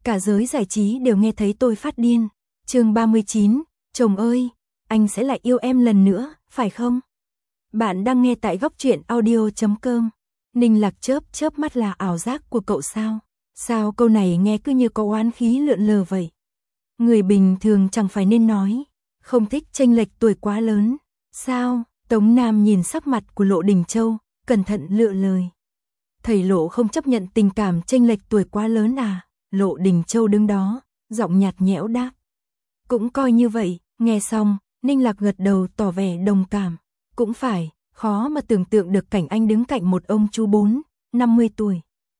cả giới giải trí đều nghe thấy tôi phát điên. Chương 39, chồng ơi, anh sẽ lại yêu em lần nữa, phải không? Bạn đang nghe tại Góc Truyện Audio.com. Ninh Lạc chớp mắt là ảo giác của cậu sao? Sao câu này nghe cứ như có oán khí lượn lờ vậy? Người bình thường chẳng phải nên nói, không thích chênh lệch tuổi quá lớn. Sao? Tống Nam nhìn sắc mặt của Lộ Đình Châu, cẩn thận lựa lời. Thầy Lộ không chấp nhận tình cảm chênh lệch tuổi quá lớn à? Lộ Đình Châu đứng đó, giọng nhạt nhẽo đáp. Cũng coi như vậy. Nghe xong, Ninh Lạc gật đầu tỏ vẻ đồng cảm. Cũng phải, khó mà tưởng tượng được cảnh anh đứng cạnh một ông chú 50 tuổi.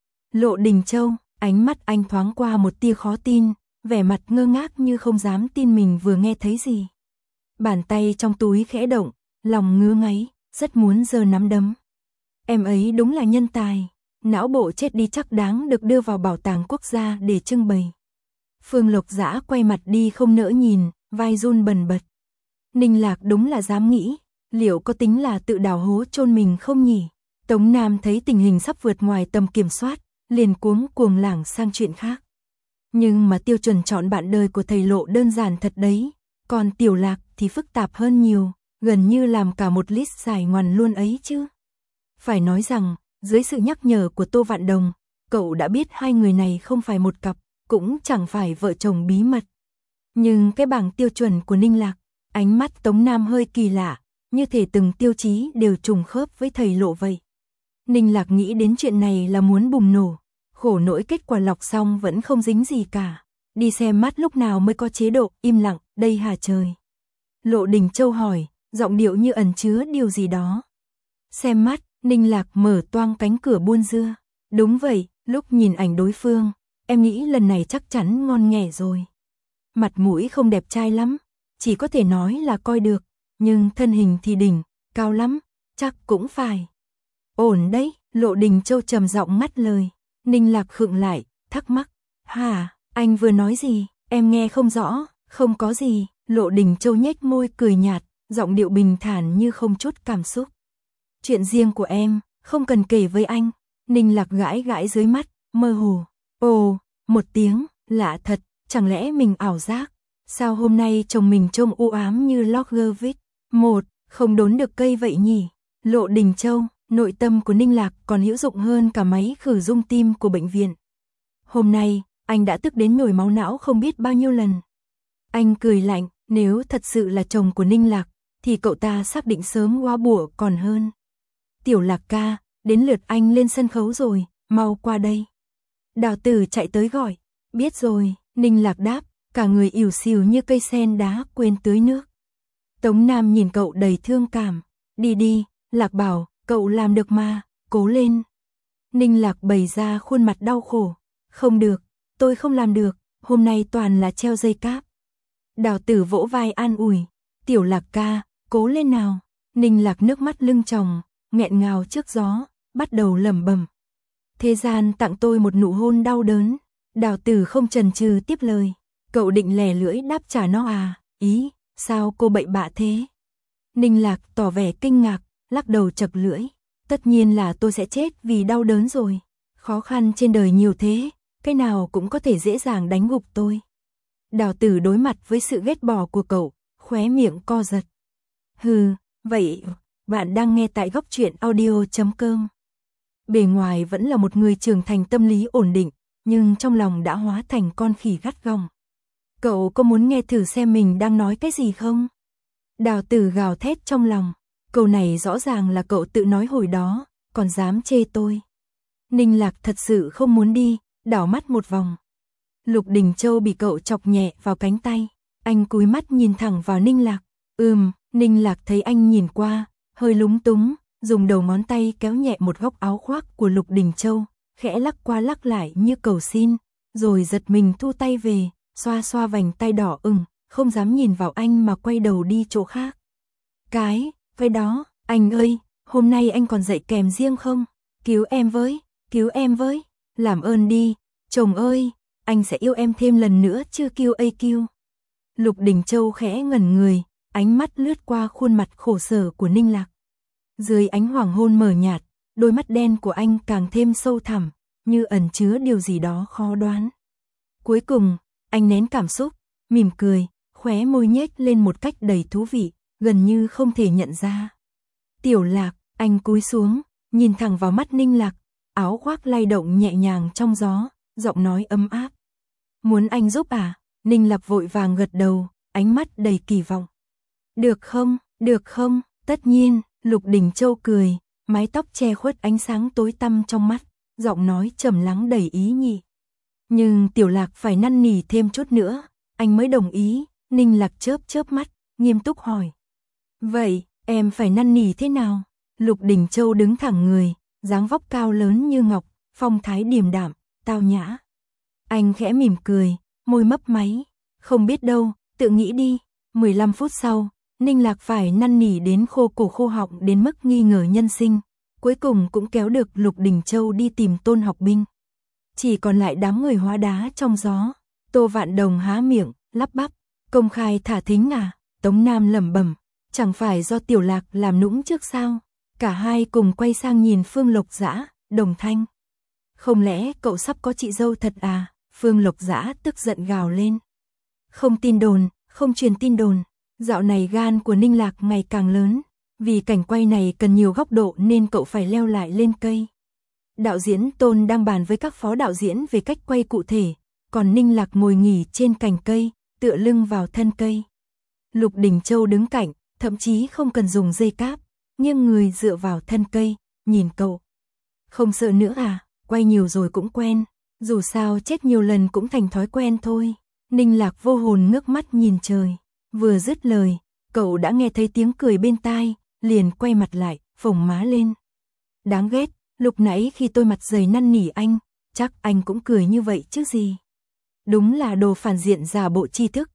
Lộ Đình Châu, ánh mắt anh thoáng qua một tia khó tin, vẻ mặt ngơ ngác như không dám tin mình vừa nghe thấy gì. Bàn tay trong túi khẽ động, lòng ngứa ngáy, rất muốn giơ nắm đấm. Em ấy đúng là nhân tài, não bộ chết đi chắc đáng được đưa vào bảo tàng quốc gia để trưng bày. Phương Lộc Dã quay mặt đi không nỡ nhìn, vai run bần bật. Ninh Lạc đúng là dám nghĩ, liệu có tính là tự đào hố chôn mình không nhỉ? Tống Nam thấy tình hình sắp vượt ngoài tầm kiểm soát, liền cuống lảng sang chuyện khác. Nhưng mà tiêu chuẩn chọn bạn đời của thầy Lộ đơn giản thật đấy, còn Tiểu Lạc thì phức tạp hơn nhiều, gần như làm cả một list dài ngoằn luôn ấy chứ. Phải nói rằng, dưới sự nhắc nhở của Tô Vạn Đồng, cậu đã biết hai người này không phải một cặp, cũng chẳng phải vợ chồng bí mật. Nhưng cái bảng tiêu chuẩn của Ninh Lạc, ánh mắt Tống Nam hơi kỳ lạ, như thể từng tiêu chí đều trùng khớp với thầy Lộ vậy. Ninh Lạc nghĩ đến chuyện này là muốn bùng nổ, khổ nỗi kết quả lọc xong vẫn không dính gì cả. Đi xem mắt lúc nào mới có chế độ im lặng, đây hả trời? Lộ Đình Châu hỏi, giọng điệu như ẩn chứa điều gì đó. Xem mắt, Ninh Lạc mở toang cánh cửa buôn dưa. Đúng vậy, lúc nhìn ảnh đối phương, em nghĩ lần này chắc chắn ngon nghẻ rồi. Mặt mũi không đẹp trai lắm, chỉ có thể nói là coi được, nhưng thân hình thì đỉnh, cao lắm, chắc cũng phải. Ổn đấy, Lộ Đình Châu trầm giọng ngắt lời. Ninh Lạc khựng lại, thắc mắc. Hả, anh vừa nói gì, em nghe không rõ, không có gì. Lộ Đình Châu nhếch môi cười nhạt, giọng điệu bình thản như không chút cảm xúc. Chuyện riêng của em, không cần kể với anh. Ninh Lạc gãi dưới mắt, mơ hồ. Ồ, một tiếng, lạ thật, chẳng lẽ mình ảo giác? Sao hôm nay chồng mình trông u ám như Loggervit? Không đốn được cây vậy nhỉ? Lộ Đình Châu, nội tâm của Ninh Lạc còn hữu dụng hơn cả máy khử rung tim của bệnh viện. Hôm nay, anh đã tức đến nhồi máu não không biết bao nhiêu lần. Anh cười lạnh, nếu thật sự là chồng của Ninh Lạc, thì cậu ta xác định sớm góa bủa còn hơn. Tiểu Lạc ca, đến lượt anh lên sân khấu rồi, mau qua đây. Đào Tử chạy tới gọi. Biết rồi, Ninh Lạc đáp, cả người ỉu xìu như cây sen đá quên tưới nước. Tống Nam nhìn cậu đầy thương cảm. Đi, Lạc bảo, cậu làm được mà, cố lên. Ninh Lạc bày ra khuôn mặt đau khổ. Không được, tôi không làm được, hôm nay toàn là treo dây cáp. Đào Tử vỗ vai an ủi. Tiểu Lạc ca, cố lên nào. Ninh Lạc nước mắt lưng tròng, nghẹn ngào trước gió, bắt đầu lẩm bẩm. Thế gian tặng tôi một nụ hôn đau đớn. Đào Tử không chần chừ tiếp lời. Cậu định lè lưỡi đáp trả nó à? Ý, sao cô bậy bạ thế? Ninh Lạc tỏ vẻ kinh ngạc, lắc đầu chật lưỡi. Tất nhiên là tôi sẽ chết vì đau đớn rồi. Khó khăn trên đời nhiều thế, cái nào cũng có thể dễ dàng đánh gục tôi. Đào Tử đối mặt với sự ghét bỏ của cậu, khóe miệng co giật. Hừ, vậy, bạn đang nghe tại Góc Truyện Audio.com. Bề ngoài vẫn là một người trưởng thành tâm lý ổn định, nhưng trong lòng đã hóa thành con khỉ gắt gỏng. Cậu có muốn nghe thử xem mình đang nói cái gì không? Đào Tử gào thét trong lòng. Câu này rõ ràng là cậu tự nói hồi đó, còn dám chê tôi. Ninh Lạc thật sự không muốn đi, đảo mắt một vòng. Lục Đình Châu bị cậu chọc nhẹ vào cánh tay. Anh cúi mắt nhìn thẳng vào Ninh Lạc. Ninh Lạc thấy anh nhìn qua, hơi lúng túng, dùng đầu ngón tay kéo nhẹ một góc áo khoác của Lục Đình Châu, khẽ lắc qua lắc lại như cầu xin, rồi giật mình thu tay về, xoa vành tay đỏ ửng, không dám nhìn vào anh mà quay đầu đi chỗ khác. Cái đó, anh ơi, hôm nay anh còn dạy kèm riêng không? Cứu em với, làm ơn đi, chồng ơi, anh sẽ yêu em thêm lần nữa chưa QAQ. Lục Đình Châu khẽ ngẩn người, ánh mắt lướt qua khuôn mặt khổ sở của Ninh Lạc. Dưới ánh hoàng hôn mờ nhạt, đôi mắt đen của anh càng thêm sâu thẳm, như ẩn chứa điều gì đó khó đoán. Cuối cùng, anh nén cảm xúc, mỉm cười, khóe môi nhếch lên một cách đầy thú vị, gần như không thể nhận ra. Tiểu Lạc, anh cúi xuống, nhìn thẳng vào mắt Ninh Lạc, áo khoác lay động nhẹ nhàng trong gió, giọng nói ấm áp. Muốn anh giúp à? Ninh Lạc vội vàng gật đầu, ánh mắt đầy kỳ vọng. Được không, tất nhiên, Lục Đình Châu cười, mái tóc che khuất ánh sáng tối tăm trong mắt, giọng nói trầm lắng đầy ý nhị. Nhưng Tiểu Lạc phải năn nỉ thêm chút nữa, anh mới đồng ý. Ninh Lạc chớp mắt, nghiêm túc hỏi. Vậy, em phải năn nỉ thế nào? Lục Đình Châu đứng thẳng người, dáng vóc cao lớn như ngọc, phong thái điềm đạm, tao nhã. Anh khẽ mỉm cười, môi mấp máy. Không biết đâu, tự nghĩ đi. 15 phút sau, Ninh Lạc phải năn nỉ đến khô cổ khô họng đến mức nghi ngờ nhân sinh. Cuối cùng cũng kéo được Lục Đình Châu đi tìm Tôn Học Binh. Chỉ còn lại đám người hóa đá trong gió. Tô Vạn Đồng há miệng, lắp bắp. Công khai thả thính à? Tống Nam lẩm bẩm. Chẳng phải do Tiểu Lạc làm nũng trước sao? Cả hai cùng quay sang nhìn Phương Lộc Dã, đồng thanh. Không lẽ cậu sắp có chị dâu thật à? Phương Lộc Dã tức giận gào lên. Không tin đồn, không truyền tin đồn. Dạo này gan của Ninh Lạc ngày càng lớn. Vì cảnh quay này cần nhiều góc độ nên cậu phải leo lại lên cây. Đạo diễn Tôn đang bàn với các phó đạo diễn về cách quay cụ thể. Còn Ninh Lạc ngồi nghỉ trên cành cây, tựa lưng vào thân cây. Lục Đình Châu đứng cạnh, thậm chí không cần dùng dây cáp, nghiêng người dựa vào thân cây, nhìn cậu. Không sợ nữa à? Quay nhiều rồi cũng quen, dù sao chết nhiều lần cũng thành thói quen thôi. Ninh Lạc vô hồn ngước mắt nhìn trời, vừa dứt lời, cậu đã nghe thấy tiếng cười bên tai, liền quay mặt lại, phồng má lên. Đáng ghét, lúc nãy khi tôi mặt dày năn nỉ anh, chắc anh cũng cười như vậy chứ gì. Đúng là đồ phản diện giả bộ tri thức,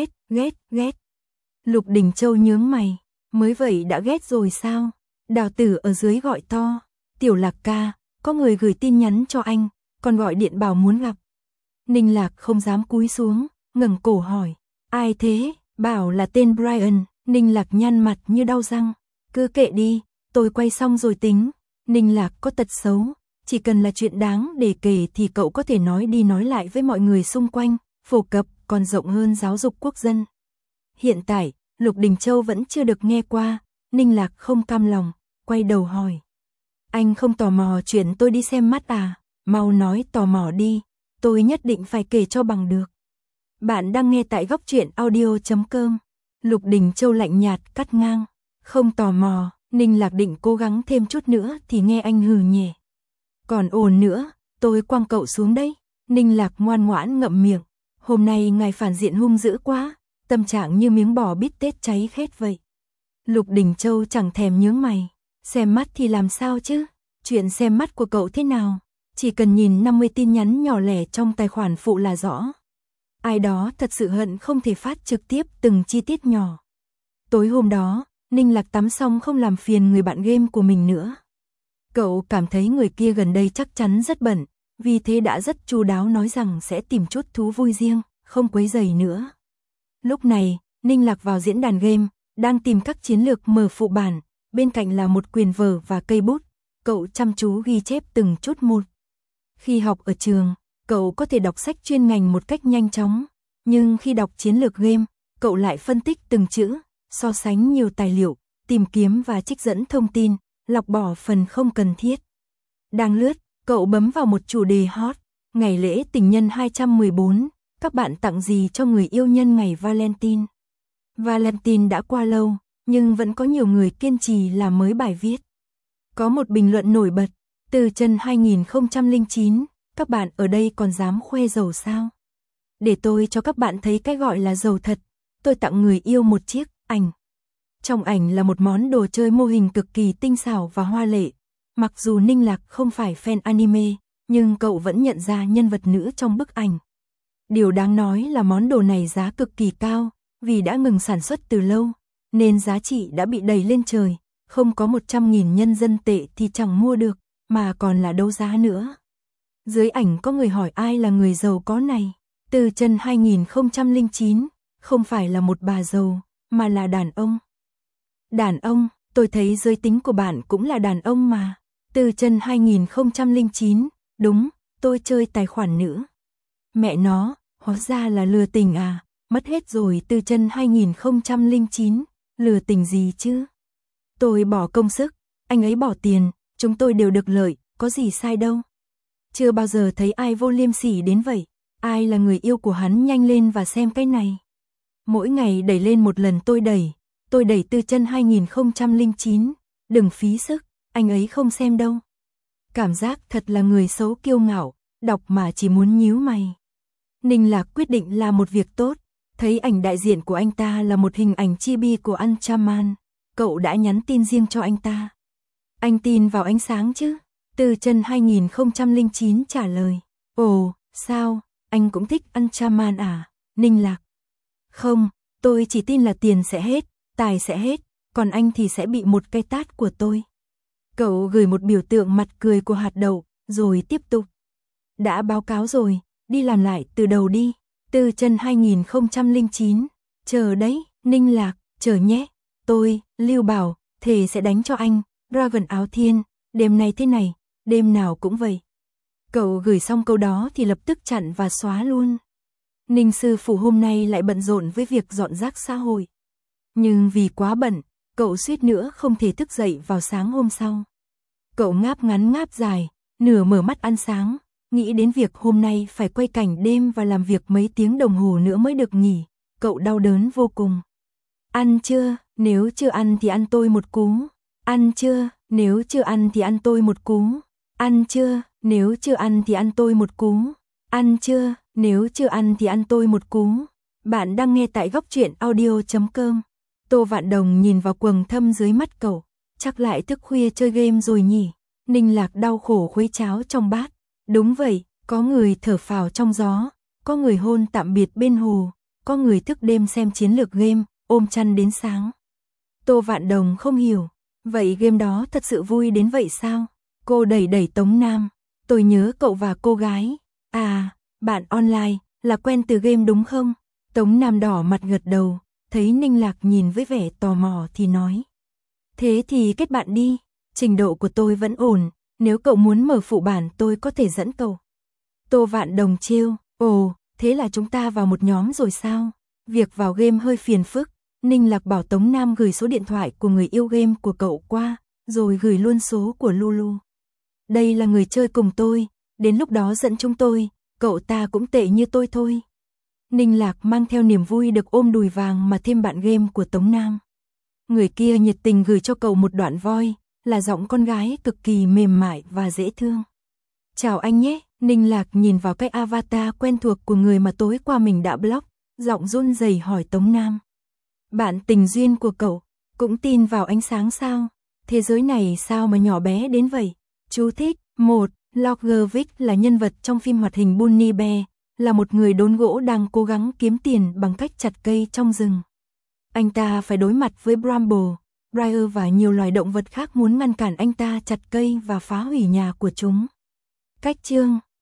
ghét. Lục Đình Châu nhướng mày, mới vậy đã ghét rồi sao? Đào Tử ở dưới gọi to, Tiểu Lạc ca, có người gửi tin nhắn cho anh, còn gọi điện bảo muốn gặp. Ninh Lạc không dám cúi xuống, ngẩng cổ hỏi, ai thế? Bảo là tên Brian. Ninh Lạc nhăn mặt như đau răng, cứ kệ đi, tôi quay xong rồi tính. Ninh Lạc có tật xấu, chỉ cần là chuyện đáng để kể thì cậu có thể nói đi nói lại với mọi người xung quanh, phổ cập còn rộng hơn giáo dục quốc dân. Hiện tại, Lục Đình Châu vẫn chưa được nghe qua, Ninh Lạc không cam lòng, quay đầu hỏi. Anh không tò mò chuyện tôi đi xem mắt à? Mau nói tò mò đi, tôi nhất định phải kể cho bằng được. Bạn đang nghe tại góc truyện audio.com. Lục Đình Châu lạnh nhạt cắt ngang. Không tò mò, Ninh Lạc định cố gắng thêm chút nữa thì nghe anh hừ nhẹ. Còn ồn nữa, tôi quăng cậu xuống đấy. Ninh Lạc ngoan ngoãn ngậm miệng. Hôm nay ngài phản diện hung dữ quá, tâm trạng như miếng bò bít tết cháy khét vậy. Lục Đình Châu chẳng thèm nhướng mày. Xem mắt thì làm sao chứ? Chuyện xem mắt của cậu thế nào? Chỉ cần nhìn 50 tin nhắn nhỏ lẻ trong tài khoản phụ là rõ. Ai đó thật sự hận không thể phát trực tiếp từng chi tiết nhỏ. Tối hôm đó, Ninh Lạc tắm xong không làm phiền người bạn game của mình nữa. Cậu cảm thấy người kia gần đây chắc chắn rất bận, vì thế đã rất chu đáo nói rằng sẽ tìm chút thú vui riêng, không quấy rầy nữa. Lúc này, Ninh Lạc vào diễn đàn game, đang tìm các chiến lược mở phụ bản, bên cạnh là một quyển vở và cây bút. Cậu chăm chú ghi chép từng chút một. Khi học ở trường, cậu có thể đọc sách chuyên ngành một cách nhanh chóng, nhưng khi đọc chiến lược game, cậu lại phân tích từng chữ, so sánh nhiều tài liệu, tìm kiếm và trích dẫn thông tin, lọc bỏ phần không cần thiết. Đang lướt, cậu bấm vào một chủ đề hot, ngày lễ tình nhân 214, các bạn tặng gì cho người yêu nhân ngày Valentine. Valentine đã qua lâu, nhưng vẫn có nhiều người kiên trì làm mới bài viết. Có một bình luận nổi bật, từ chân 2009, các bạn ở đây còn dám khoe giàu sao? Để tôi cho các bạn thấy cái gọi là giàu thật, tôi tặng người yêu một chiếc ảnh. Trong ảnh là một món đồ chơi mô hình cực kỳ tinh xảo và hoa lệ. Mặc dù Ninh Lạc không phải fan anime, nhưng cậu vẫn nhận ra nhân vật nữ trong bức ảnh. Điều đáng nói là món đồ này giá cực kỳ cao, vì đã ngừng sản xuất từ lâu, nên giá trị đã bị đẩy lên trời. Không có 100.000 nhân dân tệ thì chẳng mua được, mà còn là đấu giá nữa. Dưới ảnh có người hỏi ai là người giàu có này. Từ chân 2009, không phải là một bà giàu, mà là đàn ông. Đàn ông, tôi thấy giới tính của bạn cũng là đàn ông mà. Từ chân 2009, đúng, tôi chơi tài khoản nữ. Mẹ nó, Hóa ra là lừa tình à, mất hết rồi Tư Chân 2009, lừa tình gì chứ? Tôi bỏ công sức, anh ấy bỏ tiền, chúng tôi đều được lợi, có gì sai đâu. Chưa bao giờ thấy ai vô liêm sỉ đến vậy, ai là người yêu của hắn nhanh lên và xem cái này. Mỗi ngày đẩy lên một lần tôi đẩy Tư Chân 2009, đừng phí sức, anh ấy không xem đâu. Cảm giác thật là người xấu kiêu ngạo, đọc mà chỉ muốn nhíu mày. Ninh Lạc quyết định làm một việc tốt, thấy ảnh đại diện của anh ta là một hình ảnh chibi của Anchaman, cậu đã nhắn tin riêng cho anh ta. Anh tin vào ánh sáng chứ? Tư Chân 2009 trả lời. Ồ, sao, anh cũng thích Anchaman à? Ninh Lạc. Không, tôi chỉ tin là tiền sẽ hết, tài sẽ hết, còn anh thì sẽ bị một cái tát của tôi. Cậu gửi một biểu tượng mặt cười của hạt đậu, rồi tiếp tục. Đã báo cáo rồi, đi làm lại từ đầu đi. Tư Chân 2009. Chờ đấy, Ninh Lạc, chờ nhé. Tôi, Lưu Bảo, thề sẽ đánh cho anh. Dragon Áo Thiên, đêm nay thế này, đêm nào cũng vậy. Cậu gửi xong câu đó thì lập tức chặn và xóa luôn. Ninh sư phụ hôm nay lại bận rộn với việc dọn rác xã hội. Nhưng vì quá bận, cậu suýt nữa không thể thức dậy vào sáng hôm sau. Cậu ngáp ngắn ngáp dài, nửa mở mắt ăn sáng, nghĩ đến việc hôm nay phải quay cảnh đêm và làm việc mấy tiếng đồng hồ nữa mới được nghỉ, cậu đau đớn vô cùng. Ăn chưa? Nếu chưa ăn thì ăn tôi một cú. Ăn chưa? Nếu chưa ăn thì ăn tôi một cú. Ăn chưa? Nếu chưa ăn thì ăn tôi một cú. Ăn chưa? Nếu chưa ăn thì ăn tôi một cú. Bạn đang nghe tại góc truyện audio.com. Tô Vạn Đồng nhìn vào quầng thâm dưới mắt cậu, chắc lại thức khuya chơi game rồi nhỉ. Ninh Lạc đau khổ khuấy cháo trong bát. Đúng vậy, có người thở phào trong gió, có người hôn tạm biệt bên hồ, có người thức đêm xem chiến lược game, ôm chăn đến sáng. Tô Vạn Đồng không hiểu, vậy game đó thật sự vui đến vậy sao? Cô đẩy đẩy Tống Nam, tôi nhớ cậu và cô gái. À, bạn online, là quen từ game đúng không? Tống Nam đỏ mặt gật đầu, thấy Ninh Lạc nhìn với vẻ tò mò thì nói. Thế thì kết bạn đi, trình độ của tôi vẫn ổn, nếu cậu muốn mở phụ bản tôi có thể dẫn cậu. Tô Vạn Đồng trêu, ồ, thế là chúng ta vào một nhóm rồi sao? Việc vào game hơi phiền phức, Ninh Lạc bảo Tống Nam gửi số điện thoại của người yêu game của cậu qua, rồi gửi luôn số của Lulu. Đây là người chơi cùng tôi, đến lúc đó dẫn chúng tôi, cậu ta cũng tệ như tôi thôi. Ninh Lạc mang theo niềm vui được ôm đùi vàng mà thêm bạn game của Tống Nam. Người kia nhiệt tình gửi cho cậu một đoạn voice, là giọng con gái cực kỳ mềm mại và dễ thương. Chào anh nhé, Ninh Lạc nhìn vào cái avatar quen thuộc của người mà tối qua mình đã block, giọng run rẩy hỏi Tống Nam. Bạn tình duyên của cậu, cũng tin vào ánh sáng sao? Thế giới này sao mà nhỏ bé đến vậy? Chú thích, 1. Loggervik là nhân vật trong phim hoạt hình Bunny Bear, là một người đốn gỗ đang cố gắng kiếm tiền bằng cách chặt cây trong rừng. Anh ta phải đối mặt với Bramble, Briar và nhiều loài động vật khác muốn ngăn cản anh ta chặt cây và phá hủy nhà của chúng. Cách chương